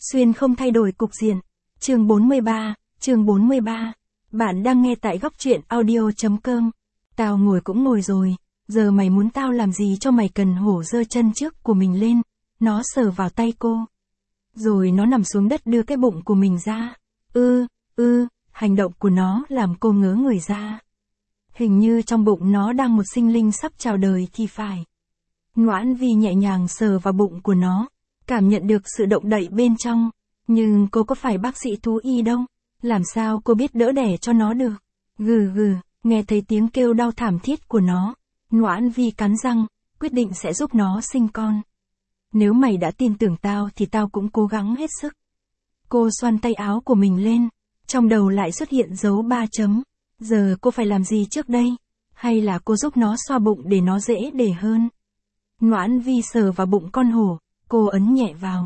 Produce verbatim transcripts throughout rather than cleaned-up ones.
Xuyên không thay đổi cục diện. Chương bốn mươi ba, chương bốn mươi ba. Bạn đang nghe tại góc truyện audio.com. Tao ngồi cũng ngồi rồi, giờ mày muốn tao làm gì cho mày cần hổ giơ chân trước của mình lên, nó sờ vào tay cô. Rồi nó nằm xuống đất đưa cái bụng của mình ra. Ư, ư, hành động của nó làm cô ngớ người ra. Hình như trong bụng nó đang một sinh linh sắp chào đời thì phải. Noãn Vi nhẹ nhàng sờ vào bụng của nó, cảm nhận được sự động đậy bên trong. Nhưng cô có phải bác sĩ thú y đâu, làm sao cô biết đỡ đẻ cho nó được. Gừ gừ, nghe thấy tiếng kêu đau thảm thiết của nó, Noãn Vi cắn răng, quyết định sẽ giúp nó sinh con. Nếu mày đã tin tưởng tao thì tao cũng cố gắng hết sức. Cô xoăn tay áo của mình lên, trong đầu lại xuất hiện dấu ba chấm. Giờ cô phải làm gì trước đây? Hay là cô giúp nó xoa bụng để nó dễ để hơn? Noãn Vi sờ vào bụng con hổ, cô ấn nhẹ vào.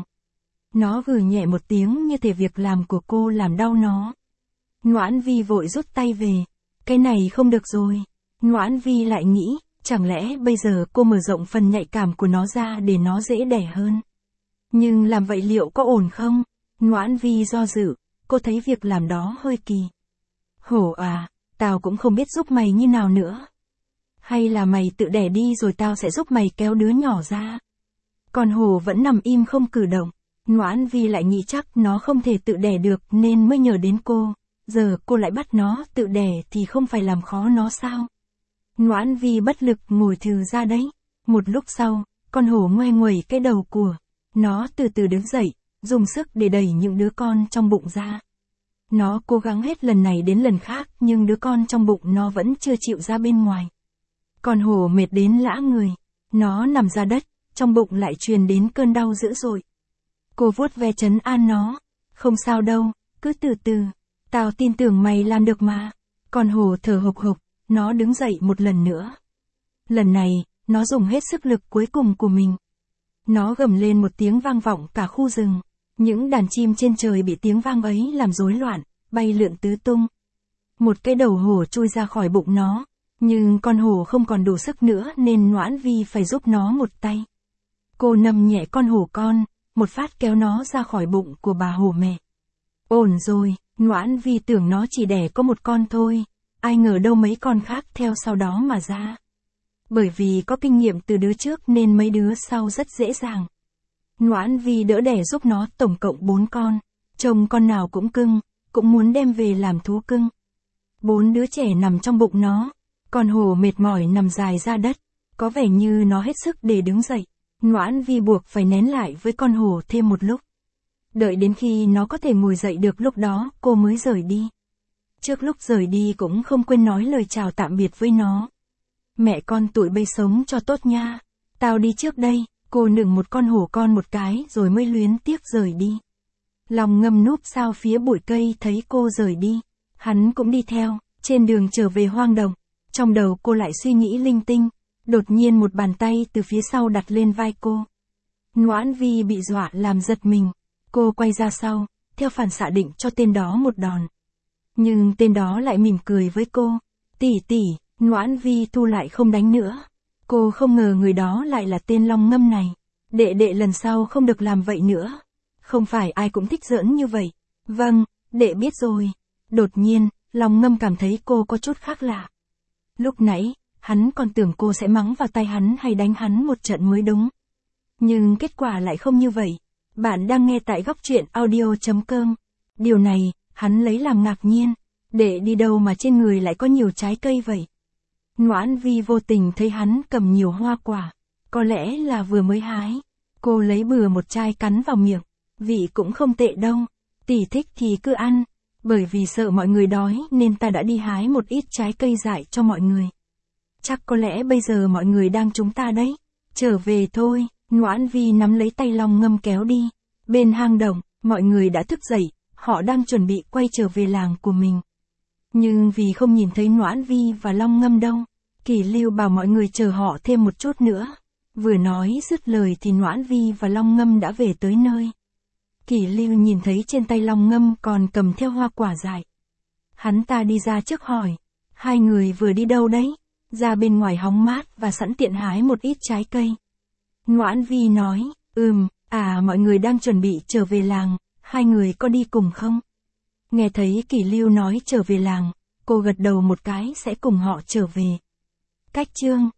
Nó gừ nhẹ một tiếng như thể việc làm của cô làm đau nó. Noãn Vi vội rút tay về. Cái này không được rồi. Noãn Vi lại nghĩ, chẳng lẽ bây giờ cô mở rộng phần nhạy cảm của nó ra để nó dễ đẻ hơn? Nhưng làm vậy liệu có ổn không? Noãn Vi do dự, cô thấy việc làm đó hơi kỳ. Hổ à, tao cũng không biết giúp mày như nào nữa. Hay là mày tự đẻ đi rồi tao sẽ giúp mày kéo đứa nhỏ ra. Còn hổ vẫn nằm im không cử động. Noãn Vi lại nghĩ chắc nó không thể tự đẻ được nên mới nhờ đến cô. Giờ cô lại bắt nó tự đẻ thì không phải làm khó nó sao? Noãn Vi bất lực ngồi thừ ra đấy. Một lúc sau, con hổ ngoe nguẩy cái đầu của. Nó từ từ đứng dậy, dùng sức để đẩy những đứa con trong bụng ra. Nó cố gắng hết lần này đến lần khác nhưng đứa con trong bụng nó vẫn chưa chịu ra bên ngoài. Con hổ mệt đến lã người. Nó nằm ra đất, trong bụng lại truyền đến cơn đau dữ dội. Cô vuốt ve trấn an nó. Không sao đâu, cứ từ từ. Tao tin tưởng mày làm được mà. Con hổ thở hộc hộc, nó đứng dậy một lần nữa. Lần này, nó dùng hết sức lực cuối cùng của mình. Nó gầm lên một tiếng vang vọng cả khu rừng. Những đàn chim trên trời bị tiếng vang ấy làm rối loạn, bay lượn tứ tung. Một cái đầu hổ chui ra khỏi bụng nó. Nhưng con hổ không còn đủ sức nữa nên Noãn Vi phải giúp nó một tay. Cô nâng nhẹ con hổ con, một phát kéo nó ra khỏi bụng của bà hổ mẹ. Ổn rồi, Noãn Vi tưởng nó chỉ đẻ có một con thôi, ai ngờ đâu mấy con khác theo sau đó mà ra. Bởi vì có kinh nghiệm từ đứa trước nên mấy đứa sau rất dễ dàng. Noãn Vi đỡ đẻ giúp nó tổng cộng bốn con, trông con nào cũng cưng, cũng muốn đem về làm thú cưng. Bốn đứa trẻ nằm trong bụng nó, con hổ mệt mỏi nằm dài ra đất, có vẻ như nó hết sức để đứng dậy. Noãn Vi buộc phải nén lại với con hổ thêm một lúc. Đợi đến khi nó có thể ngồi dậy được lúc đó cô mới rời đi. Trước lúc rời đi cũng không quên nói lời chào tạm biệt với nó. Mẹ con tụi bây sống cho tốt nha. Tao đi trước đây, cô nựng một con hổ con một cái rồi mới luyến tiếc rời đi. Lòng Ngâm núp sau phía bụi cây thấy cô rời đi. Hắn cũng đi theo, trên đường trở về hoang đồng. Trong đầu cô lại suy nghĩ linh tinh. Đột nhiên một bàn tay từ phía sau đặt lên vai cô. Noãn Vi bị dọa làm giật mình. Cô quay ra sau, theo phản xạ định cho tên đó một đòn. Nhưng tên đó lại mỉm cười với cô. Tỷ tỷ, Noãn Vi thu lại không đánh nữa. Cô không ngờ người đó lại là tên Long Ngâm này. Đệ đệ lần sau không được làm vậy nữa. Không phải ai cũng thích giỡn như vậy. Vâng, đệ biết rồi. Đột nhiên, Long Ngâm cảm thấy cô có chút khác lạ. Lúc nãy, hắn còn tưởng cô sẽ mắng vào tay hắn hay đánh hắn một trận mới đúng. Nhưng kết quả lại không như vậy. Bạn đang nghe tại góc truyện audio.com. Điều này, hắn lấy làm ngạc nhiên. Để đi đâu mà trên người lại có nhiều trái cây vậy? Noãn Vi vô tình thấy hắn cầm nhiều hoa quả. Có lẽ là vừa mới hái. Cô lấy bừa một chai cắn vào miệng. Vị cũng không tệ đâu. Tỷ thích thì cứ ăn. Bởi vì sợ mọi người đói nên ta đã đi hái một ít trái cây dại cho mọi người. Chắc có lẽ bây giờ mọi người đang chúng ta đấy. Trở về thôi. Noãn Vi nắm lấy tay Long Ngâm kéo đi. Bên hang động, mọi người đã thức dậy, họ đang chuẩn bị quay trở về làng của mình. Nhưng vì không nhìn thấy Noãn Vi và Long Ngâm đâu, Kỷ Lưu bảo mọi người chờ họ thêm một chút nữa. Vừa nói dứt lời thì Noãn Vi và Long Ngâm đã về tới nơi. Kỷ Lưu nhìn thấy trên tay Long Ngâm còn cầm theo hoa quả dại. Hắn ta đi ra trước hỏi, hai người vừa đi đâu đấy? Ra bên ngoài hóng mát và sẵn tiện hái một ít trái cây. Noãn Vi nói, ừm, à mọi người đang chuẩn bị trở về làng, hai người có đi cùng không? Nghe thấy Kỷ Lưu nói trở về làng, cô gật đầu một cái sẽ cùng họ trở về. Cách chương